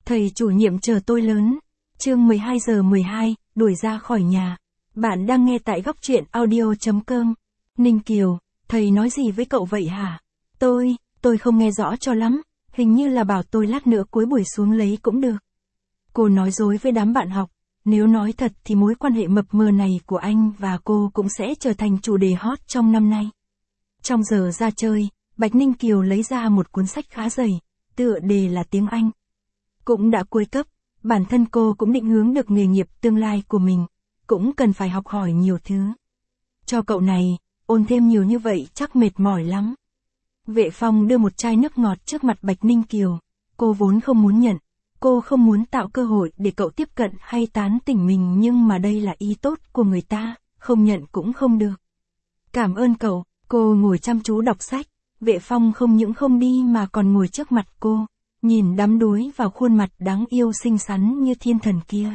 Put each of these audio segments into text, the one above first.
Thầy chủ nhiệm chờ tôi lớn. Chương 12 giờ 12, đuổi ra khỏi nhà. Bạn đang nghe tại góc truyện audio.com. Ninh Kiều, thầy nói gì với cậu vậy hả? Tôi không nghe rõ cho lắm, hình như là bảo tôi lát nữa cuối buổi xuống lấy cũng được. Cô nói dối với đám bạn học, nếu nói thật thì mối quan hệ mập mờ này của anh và cô cũng sẽ trở thành chủ đề hot trong năm nay. Trong giờ ra chơi, Bạch Ninh Kiều lấy ra một cuốn sách khá dày, tựa đề là tiếng Anh. Cũng đã cuối cấp, bản thân cô cũng định hướng được nghề nghiệp tương lai của mình, cũng cần phải học hỏi nhiều thứ. Cho cậu này, ôn thêm nhiều như vậy chắc mệt mỏi lắm. Vệ Phong đưa một chai nước ngọt trước mặt Bạch Ninh Kiều, cô vốn không muốn nhận, cô không muốn tạo cơ hội để cậu tiếp cận hay tán tỉnh mình, nhưng mà đây là ý tốt của người ta, không nhận cũng không được. Cảm ơn cậu, cô ngồi chăm chú đọc sách, Vệ Phong không những không đi mà còn ngồi trước mặt cô, nhìn đắm đuối vào khuôn mặt đáng yêu xinh xắn như thiên thần kia.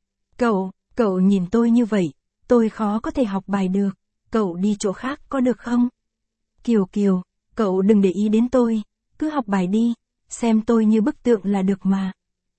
Cậu nhìn tôi như vậy, tôi khó có thể học bài được, cậu đi chỗ khác có được không? Kiều, cậu đừng để ý đến tôi, cứ học bài đi, xem tôi như bức tượng là được mà.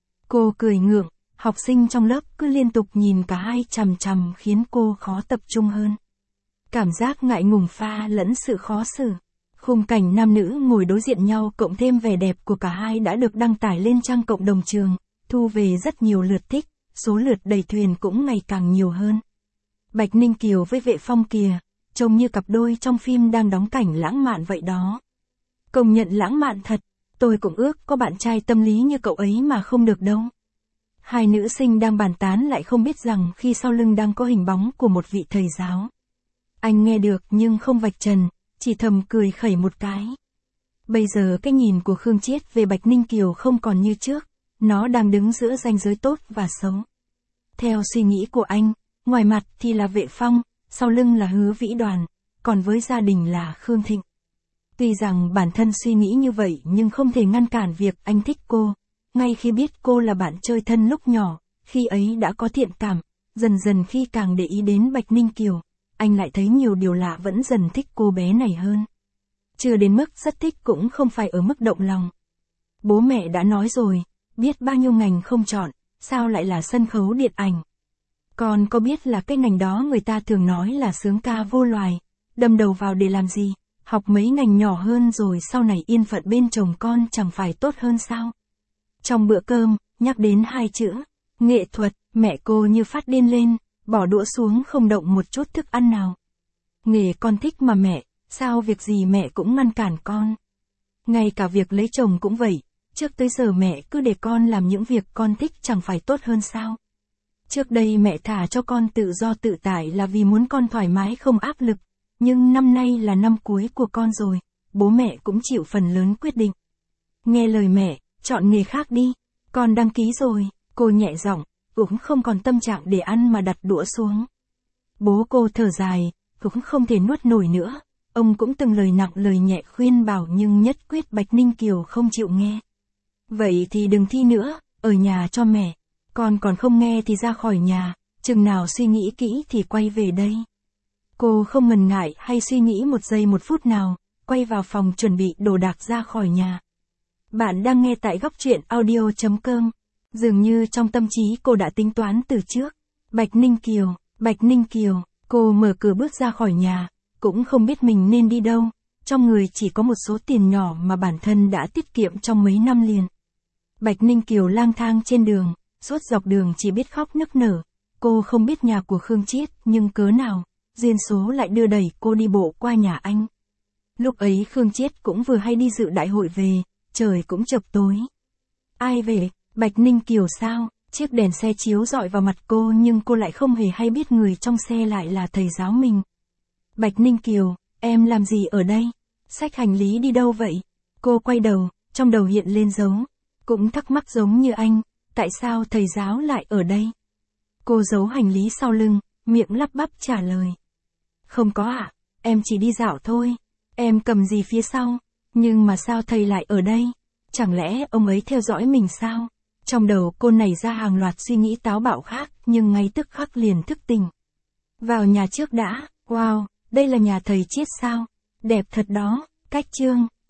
Cô cười ngượng, học sinh trong lớp cứ liên tục nhìn cả hai chằm chằm khiến cô khó tập trung hơn. Cảm giác ngại ngùng pha lẫn sự khó xử. Khung cảnh nam nữ ngồi đối diện nhau cộng thêm vẻ đẹp của cả hai đã được đăng tải lên trang cộng đồng trường, thu về rất nhiều lượt thích, số lượt đầy thuyền cũng ngày càng nhiều hơn. Bạch Ninh Kiều với Vệ Phong kìa, trông như cặp đôi trong phim đang đóng cảnh lãng mạn vậy đó. Công nhận lãng mạn thật, tôi cũng ước có bạn trai tâm lý như cậu ấy mà không được đâu. Hai nữ sinh đang bàn tán lại không biết rằng khi sau lưng đang có hình bóng của một vị thầy giáo. Anh nghe được nhưng không vạch trần, chỉ thầm cười khẩy một cái. Bây giờ cái nhìn của Khương Chiết về Bạch Ninh Kiều không còn như trước, nó đang đứng giữa ranh giới tốt và xấu. Theo suy nghĩ của anh, ngoài mặt thì là Vệ Phong, sau lưng là Hứa Vĩ Đoàn, còn với gia đình là Khương Thịnh. Tuy rằng bản thân suy nghĩ như vậy nhưng không thể ngăn cản việc anh thích cô, ngay khi biết cô là bạn chơi thân lúc nhỏ, khi ấy đã có thiện cảm, dần dần khi càng để ý đến Bạch Ninh Kiều, anh lại thấy nhiều điều lạ, vẫn dần thích cô bé này hơn. Chưa đến mức rất thích cũng không phải ở mức động lòng. Bố mẹ đã nói rồi, biết bao nhiêu ngành không chọn, sao lại là sân khấu điện ảnh. Con có biết là cái ngành đó người ta thường nói là sướng ca vô loài, đâm đầu vào để làm gì, học mấy ngành nhỏ hơn rồi sau này yên phận bên chồng con chẳng phải tốt hơn sao. Trong bữa cơm, nhắc đến hai chữ, nghệ thuật, mẹ cô như phát điên lên, bỏ đũa xuống không động một chút thức ăn nào. Nghề con thích mà mẹ, sao việc gì mẹ cũng ngăn cản con. Ngay cả việc lấy chồng cũng vậy, trước tới giờ mẹ cứ để con làm những việc con thích chẳng phải tốt hơn sao. Trước đây mẹ thả cho con tự do tự tại là vì muốn con thoải mái không áp lực, nhưng năm nay là năm cuối của con rồi, bố mẹ cũng chịu phần lớn quyết định. Nghe lời mẹ, chọn nghề khác đi, con đăng ký rồi, cô nhẹ giọng, cũng không còn tâm trạng để ăn mà đặt đũa xuống. Bố cô thở dài, cũng không thể nuốt nổi nữa, ông cũng từng lời nặng lời nhẹ khuyên bảo nhưng nhất quyết Bạch Ninh Kiều không chịu nghe. Vậy thì đừng thi nữa, ở nhà cho mẹ, con còn không nghe thì ra khỏi nhà, chừng nào suy nghĩ kỹ thì quay về đây. Cô không ngần ngại hay suy nghĩ một giây một phút nào, quay vào phòng chuẩn bị đồ đạc ra khỏi nhà. Bạn đang nghe tại góc truyện audio.com. Dường như trong tâm trí cô đã tính toán từ trước. Bạch Ninh Kiều, cô mở cửa bước ra khỏi nhà, cũng không biết mình nên đi đâu, trong người chỉ có một số tiền nhỏ mà bản thân đã tiết kiệm trong mấy năm liền. Bạch Ninh Kiều lang thang trên đường, suốt dọc đường chỉ biết khóc nức nở, cô không biết nhà của Khương Chiết nhưng cớ nào, duyên số lại đưa đẩy cô đi bộ qua nhà anh. Lúc ấy Khương Chiết cũng vừa hay đi dự đại hội về, trời cũng chập tối. Ai về? Bạch Ninh Kiều sao? Chiếc đèn xe chiếu rọi vào mặt cô nhưng cô lại không hề hay biết người trong xe lại là thầy giáo mình. Bạch Ninh Kiều, em làm gì ở đây? Xách hành lý đi đâu vậy? Cô quay đầu, trong đầu hiện lên dấu. Cũng thắc mắc giống như anh, tại sao thầy giáo lại ở đây? Cô giấu hành lý sau lưng, miệng lắp bắp trả lời. Không có ạ, em chỉ đi dạo thôi. Em cầm gì phía sau? Nhưng mà sao thầy lại ở đây? Chẳng lẽ ông ấy theo dõi mình sao? Trong đầu cô nảy ra hàng loạt suy nghĩ táo bạo khác, nhưng ngay tức khắc liền thức tỉnh. Vào nhà trước đã, wow, đây là nhà thầy Chiết sao? Đẹp thật đó, cách chương.